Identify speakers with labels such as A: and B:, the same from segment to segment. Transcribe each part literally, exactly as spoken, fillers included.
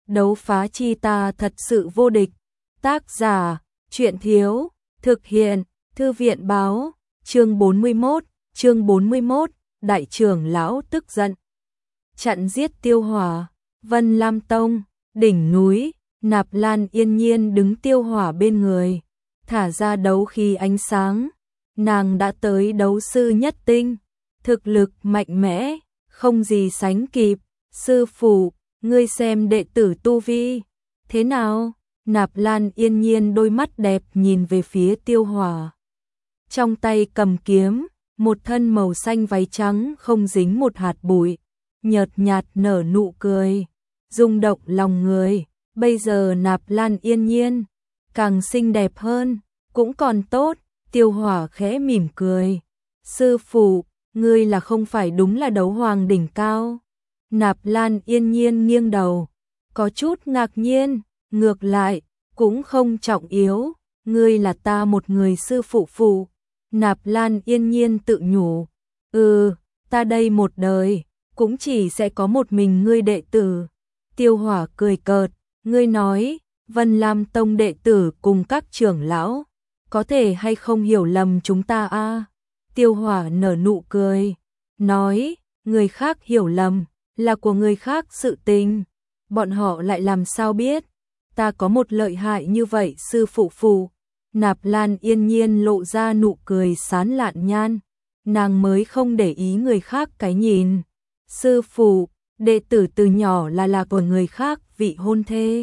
A: đấu phá chi ta thật sự vô địch. Tác giả, truyện thiếu, thực hiện, thư viện báo, chương bốn mươi mốt, chương bốn mươi mốt, đại trưởng lão tức giận. Chặn giết Tiêu Hỏa, Vân Lam Tông, đỉnh núi, Nạp Lan yên nhiên đứng Tiêu Hỏa bên người, thả ra đấu khí ánh sáng. Nàng đã tới đấu sư nhất tinh, thực lực mạnh mẽ, không gì sánh kịp. Sư phụ, ngươi xem đệ tử tu vi thế nào? Nạp Lan yên nhiên đôi mắt đẹp nhìn về phía Tiêu Hỏa. Trong tay cầm kiếm, một thân màu xanh váy trắng không dính một hạt bụi, nhợt nhạt nở nụ cười, rung động lòng người. Bây giờ Nạp Lan yên nhiên càng xinh đẹp hơn, cũng còn tốt. Tiêu Hỏa khẽ mỉm cười. Sư phụ, ngươi là không phải đúng là đấu hoàng đỉnh cao? Nạp Lan yên nhiên nghiêng đầu, có chút ngạc nhiên. Ngược lại, cũng không trọng yếu, ngươi là ta một người sư phụ phụ. Nạp Lan yên nhiên tự nhủ, ừ, ta đây một đời, cũng chỉ sẽ có một mình ngươi đệ tử. Tiêu Hỏa cười cợt, ngươi nói, Vân Lam Tông đệ tử cùng các trưởng lão, có thể hay không hiểu lầm chúng ta a? À? Tiêu Hỏa nở nụ cười, nói, người khác hiểu lầm, là của người khác sự tình, bọn họ lại làm sao biết, ta có một lợi hại như vậy sư phụ phụ. Nạp Lan yên nhiên lộ ra nụ cười sán lạn nhan, nàng mới không để ý người khác cái nhìn. Sư phụ, đệ tử từ nhỏ là là của người khác vị hôn thê,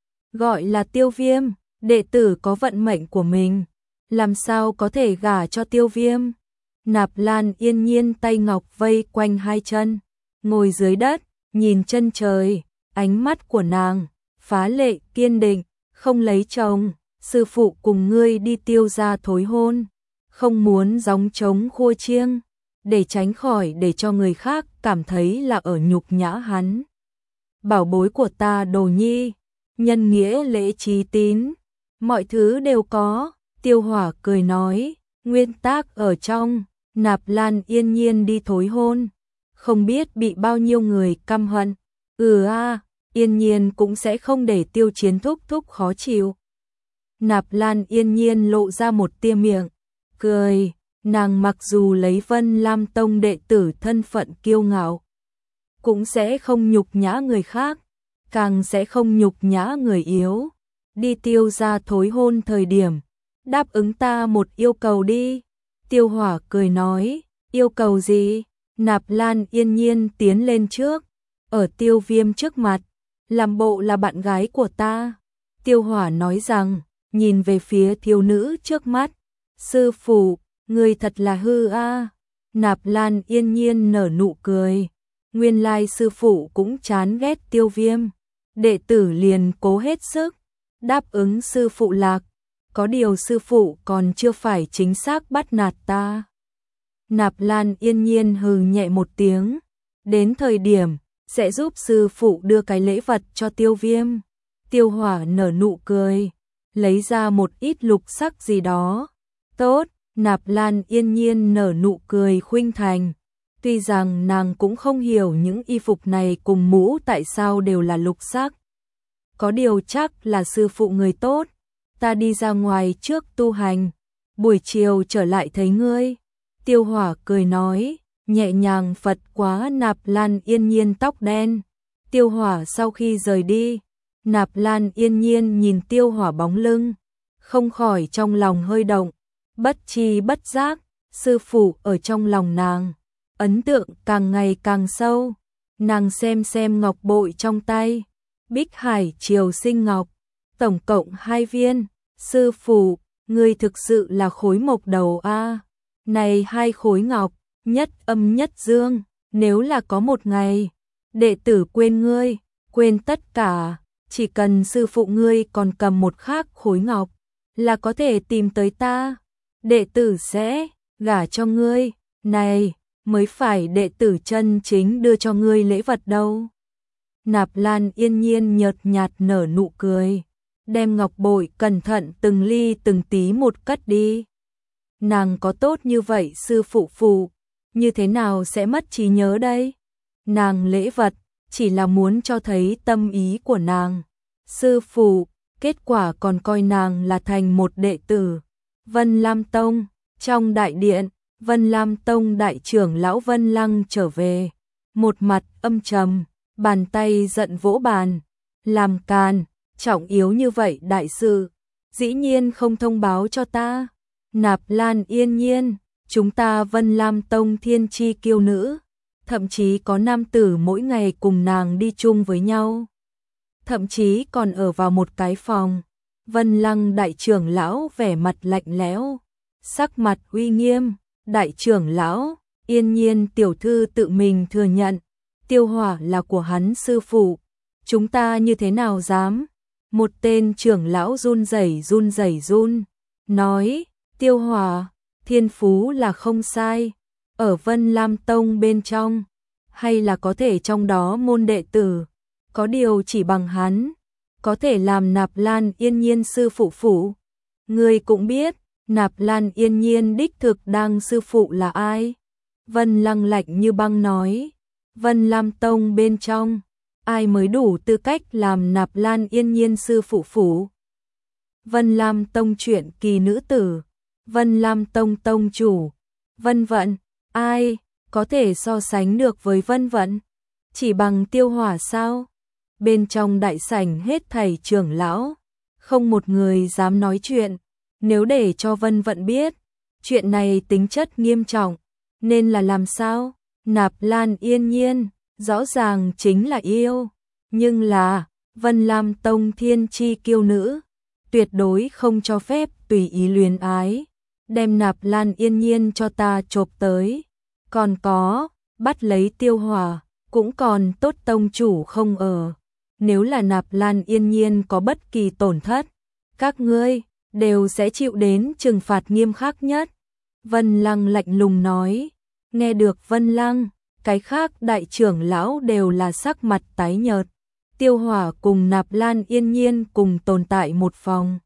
A: gọi là Tiêu Viêm, đệ tử có vận mệnh của mình, làm sao có thể gả cho Tiêu Viêm. Nạp Lan yên nhiên tay ngọc vây quanh hai chân, ngồi dưới đất, nhìn chân trời, ánh mắt của nàng phá lệ kiên định, không lấy chồng, sư phụ cùng ngươi đi Tiêu gia thối hôn, không muốn gióng trống khua chiêng, để tránh khỏi để cho người khác cảm thấy là ở nhục nhã hắn. Bảo bối của ta Đồ Nhi, nhân nghĩa lễ trí tín, mọi thứ đều có. Tiêu Hỏa cười nói, nguyên tắc ở trong, Nạp Lan yên nhiên đi thối hôn, không biết bị bao nhiêu người căm hận. Ừ a, à, yên nhiên cũng sẽ không để Tiêu Chiến thúc thúc khó chịu. Nạp Lan yên nhiên lộ ra một tia miệng, cười, nàng mặc dù lấy Vân Lam Tông đệ tử thân phận kiêu ngạo, cũng sẽ không nhục nhã người khác, càng sẽ không nhục nhã người yếu. Đi Tiêu gia thối hôn thời điểm, đáp ứng ta một yêu cầu đi. Tiêu Hỏa cười nói, yêu cầu gì? Nạp Lan yên nhiên tiến lên trước, ở Tiêu Viêm trước mặt, làm bộ là bạn gái của ta. Tiêu Hỏa nói rằng, nhìn về phía thiếu nữ trước mắt, sư phụ, người thật là hư a. À. Nạp Lan yên nhiên nở nụ cười, nguyên lai sư phụ cũng chán ghét Tiêu Viêm, đệ tử liền cố hết sức đáp ứng sư phụ lạc, có điều sư phụ còn chưa phải chính xác bắt nạt ta. Nạp Lan yên nhiên hừ nhẹ một tiếng, đến thời điểm sẽ giúp sư phụ đưa cái lễ vật cho Tiêu Viêm. Tiêu Hỏa nở nụ cười, lấy ra một ít lục sắc gì đó. Tốt. Nạp Lan yên nhiên nở nụ cười khuynh thành, tuy rằng nàng cũng không hiểu những y phục này cùng mũ tại sao đều là lục sắc. Có điều chắc là sư phụ người tốt, ta đi ra ngoài trước tu hành, buổi chiều trở lại thấy ngươi. Tiêu Hỏa cười nói, nhẹ nhàng phật quá Nạp Lan yên nhiên tóc đen. Tiêu Hỏa sau khi rời đi, Nạp Lan yên nhiên nhìn Tiêu Hỏa bóng lưng, không khỏi trong lòng hơi động, bất tri bất giác, sư phụ ở trong lòng nàng, ấn tượng càng ngày càng sâu. Nàng xem xem ngọc bội trong tay, Bích Hải Triều Sinh Ngọc, tổng cộng hai viên. Sư phụ, ngươi thực sự là khối mộc đầu a. À. Này hai khối ngọc, nhất âm nhất dương, nếu là có một ngày, đệ tử quên ngươi, quên tất cả, chỉ cần sư phụ ngươi còn cầm một khác khối ngọc, là có thể tìm tới ta, đệ tử sẽ gả cho ngươi, này mới phải đệ tử chân chính đưa cho ngươi lễ vật đâu. Nạp Lan yên nhiên nhợt nhạt nở nụ cười, đem ngọc bội cẩn thận từng ly từng tí một cất đi. Nàng có tốt như vậy sư phụ phụ, như thế nào sẽ mất trí nhớ đây? Nàng lễ vật, chỉ là muốn cho thấy tâm ý của nàng. Sư phụ, kết quả còn coi nàng là thành một đệ tử. Vân Lam Tông, trong đại điện, Vân Lam Tông đại trưởng lão Vân Lăng trở về, một mặt âm trầm, bàn tay giận vỗ bàn, làm càn, trọng yếu như vậy đại sự, dĩ nhiên không thông báo cho ta. Nạp Lan Yên Nhiên, chúng ta Vân Lam Tông thiên chi kiêu nữ, thậm chí có nam tử mỗi ngày cùng nàng đi chung với nhau, thậm chí còn ở vào một cái phòng. Vân Lăng đại trưởng lão vẻ mặt lạnh lẽo, sắc mặt uy nghiêm. Đại trưởng lão, Yên Nhiên tiểu thư tự mình thừa nhận, Tiêu Hỏa là của hắn sư phụ, chúng ta như thế nào dám? Một tên trưởng lão run rẩy run rẩy run, nói, Tiêu Hỏa, thiên phú là không sai, ở Vân Lam Tông bên trong, hay là có thể trong đó môn đệ tử, có điều chỉ bằng hắn, có thể làm Nạp Lan Yên Nhiên sư phụ phụ. Người cũng biết, Nạp Lan Yên Nhiên đích thực đang sư phụ là ai? Vân Lăng lạnh như băng nói, Vân Lam Tông bên trong, ai mới đủ tư cách làm Nạp Lan Yên Nhiên sư phụ phụ? Vân Lam Tông truyện kỳ nữ tử, Vân Lam Tông tông chủ, Vân Vận, ai có thể so sánh được với Vân Vận? Chỉ bằng Tiêu Hỏa sao? Bên trong đại sảnh hết thảy trưởng lão, không một người dám nói chuyện. Nếu để cho Vân Vận biết, chuyện này tính chất nghiêm trọng, nên là làm sao? Nạp Lan Yên Nhiên, rõ ràng chính là yêu, nhưng là Vân Lam Tông thiên chi kiêu nữ, tuyệt đối không cho phép tùy ý luyến ái, đem Nạp Lan Yên Nhiên cho ta chộp tới. Còn có, bắt lấy Tiêu Hỏa, cũng còn tốt tông chủ không ở. Nếu là Nạp Lan Yên Nhiên có bất kỳ tổn thất, các ngươi đều sẽ chịu đến trừng phạt nghiêm khắc nhất. Vân Lăng lạnh lùng nói, nghe được Vân Lăng, cái khác đại trưởng lão đều là sắc mặt tái nhợt. Tiêu Hỏa cùng Nạp Lan Yên Nhiên cùng tồn tại một phòng.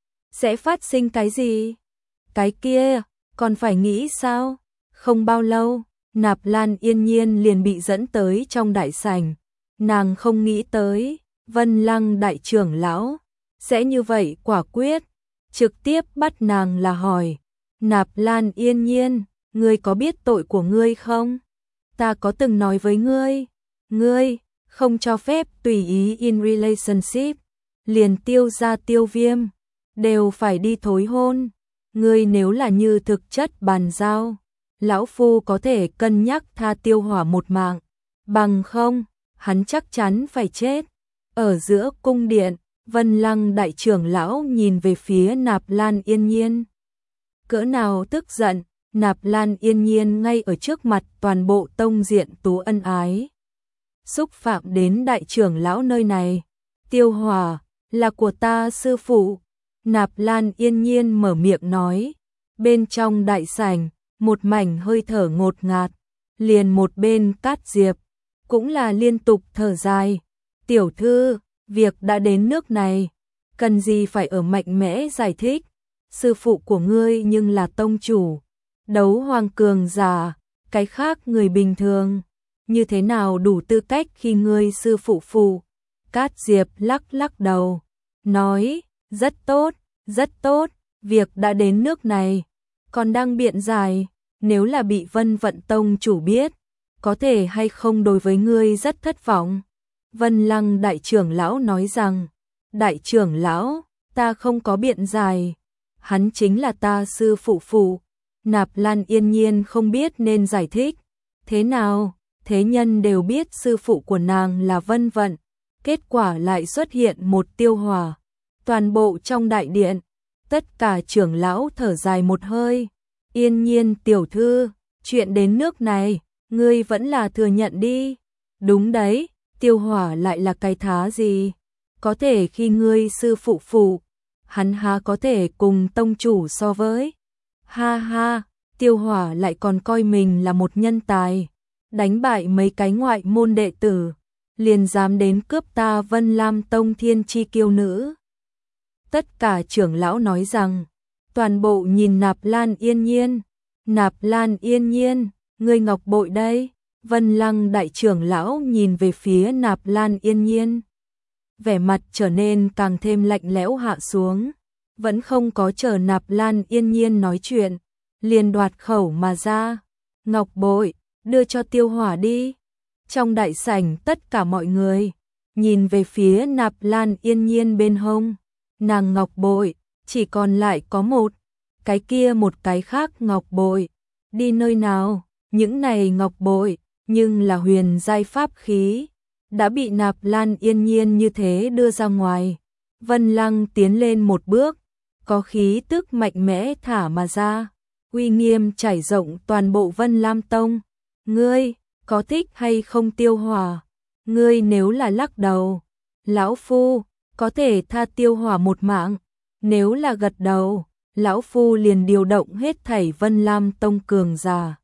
A: Sẽ phát sinh cái gì? Cái kia, còn phải nghĩ sao? Không bao lâu, Nạp Lan Yên Nhiên liền bị dẫn tới trong đại sảnh. Nàng không nghĩ tới, Vân Lăng đại trưởng lão sẽ như vậy quả quyết, trực tiếp bắt nàng là hỏi, Nạp Lan Yên Nhiên, ngươi có biết tội của ngươi không? Ta có từng nói với ngươi, ngươi không cho phép tùy ý in relationship, liền Tiêu gia Tiêu Viêm đều phải đi thối hôn, ngươi nếu là như thực chất bàn giao, lão phu có thể cân nhắc tha Tiêu Hỏa một mạng, bằng không, hắn chắc chắn phải chết. Ở giữa cung điện, Vân Lăng đại trưởng lão nhìn về phía Nạp Lan Yên Nhiên. Cỡ nào tức giận, Nạp Lan Yên Nhiên ngay ở trước mặt toàn bộ tông diện tú ân ái. Xúc phạm đến đại trưởng lão nơi này. Tiêu Hỏa, là của ta sư phụ. Nạp Lan Yên Nhiên mở miệng nói. Bên trong đại sảnh, một mảnh hơi thở ngột ngạt. Liền một bên Cát Diệp, cũng là liên tục thở dài. Tiểu thư, việc đã đến nước này, cần gì phải ở mạnh mẽ giải thích. Sư phụ của ngươi nhưng là tông chủ, đấu hoàng cường giả, cái khác người bình thường, như thế nào đủ tư cách khi ngươi sư phụ phụ. Cát Diệp lắc lắc đầu, nói, rất tốt, rất tốt, việc đã đến nước này, còn đang biện giải, nếu là bị Vân Vận tông chủ biết, có thể hay không đối với ngươi rất thất vọng. Vân Lăng đại trưởng lão nói rằng, đại trưởng lão, ta không có biện giải, hắn chính là ta sư phụ phụ. Nạp Lan Yên Nhiên không biết nên giải thích thế nào, thế nhân đều biết sư phụ của nàng là Vân Vận, kết quả lại xuất hiện một Tiêu Hỏa. Toàn bộ trong đại điện, tất cả trưởng lão thở dài một hơi. Yên Nhiên tiểu thư, chuyện đến nước này, ngươi vẫn là thừa nhận đi. Đúng đấy, Tiêu Hỏa lại là cái thá gì? Có thể khi ngươi sư phụ phụ, hắn há có thể cùng tông chủ so với. Ha ha, Tiêu Hỏa lại còn coi mình là một nhân tài, đánh bại mấy cái ngoại môn đệ tử, liền dám đến cướp ta Vân Lam Tông thiên chi kiêu nữ. Tất cả trưởng lão nói rằng, toàn bộ nhìn Nạp Lan Yên Nhiên. Nạp Lan Yên Nhiên, ngươi ngọc bội đây. Vân Lăng đại trưởng lão nhìn về phía Nạp Lan Yên Nhiên. Vẻ mặt trở nên càng thêm lạnh lẽo hạ xuống. Vẫn không có chờ Nạp Lan Yên Nhiên nói chuyện. Liền đoạt khẩu mà ra. Ngọc bội, đưa cho Tiêu Hỏa đi. Trong đại sảnh tất cả mọi người nhìn về phía Nạp Lan Yên Nhiên bên hông. Nàng ngọc bội, chỉ còn lại có một. Cái kia một cái khác ngọc bội. Đi nơi nào? Những này ngọc bội, nhưng là huyền giai pháp khí. Đã bị Nạp Lan Yên Nhiên như thế đưa ra ngoài. Vân Lăng tiến lên một bước. Có khí tức mạnh mẽ thả mà ra. Uy nghiêm trải rộng toàn bộ Vân Lam Tông. Ngươi, có thích hay không Tiêu Hỏa? Ngươi nếu là lắc đầu, lão phu có thể tha Tiêu Hỏa một mạng. Nếu là gật đầu, lão phu liền điều động hết thảy Vân Lam Tông cường giả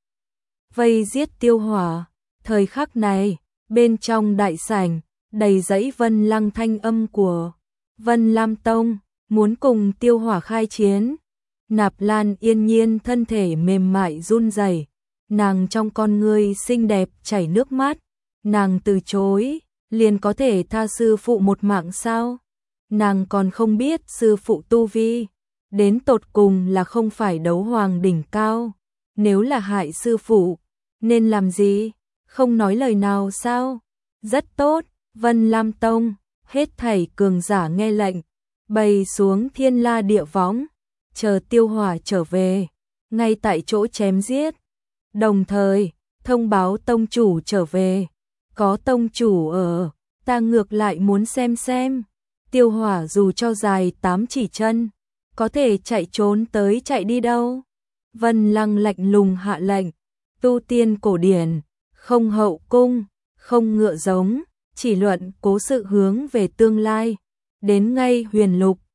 A: vây giết Tiêu Hỏa. Thời khắc này, bên trong đại sảnh đầy dẫy Vân Lăng thanh âm của Vân Lam Tông muốn cùng Tiêu Hỏa khai chiến. Nạp Lan Yên Nhiên thân thể mềm mại run rẩy, nàng trong con ngươi xinh đẹp chảy nước mắt. Nàng từ chối, liền có thể tha sư phụ một mạng sao? Nàng còn không biết sư phụ tu vi, đến tột cùng là không phải đấu hoàng đỉnh cao. Nếu là hại sư phụ, nên làm gì? Không nói lời nào sao? Rất tốt, Vân Lam Tông, hết thảy cường giả nghe lệnh, bày xuống thiên la địa võng, chờ Tiêu Hỏa trở về, ngay tại chỗ chém giết. Đồng thời, thông báo tông chủ trở về. Có tông chủ ở, ta ngược lại muốn xem xem. Tiêu Hỏa dù cho dài tám chỉ chân, có thể chạy trốn tới chạy đi đâu. Vân Lăng lạnh lùng hạ lệnh, tu tiên cổ điển, không hậu cung, không ngựa giống, chỉ luận cố sự hướng về tương lai. Đến ngay huyền lục,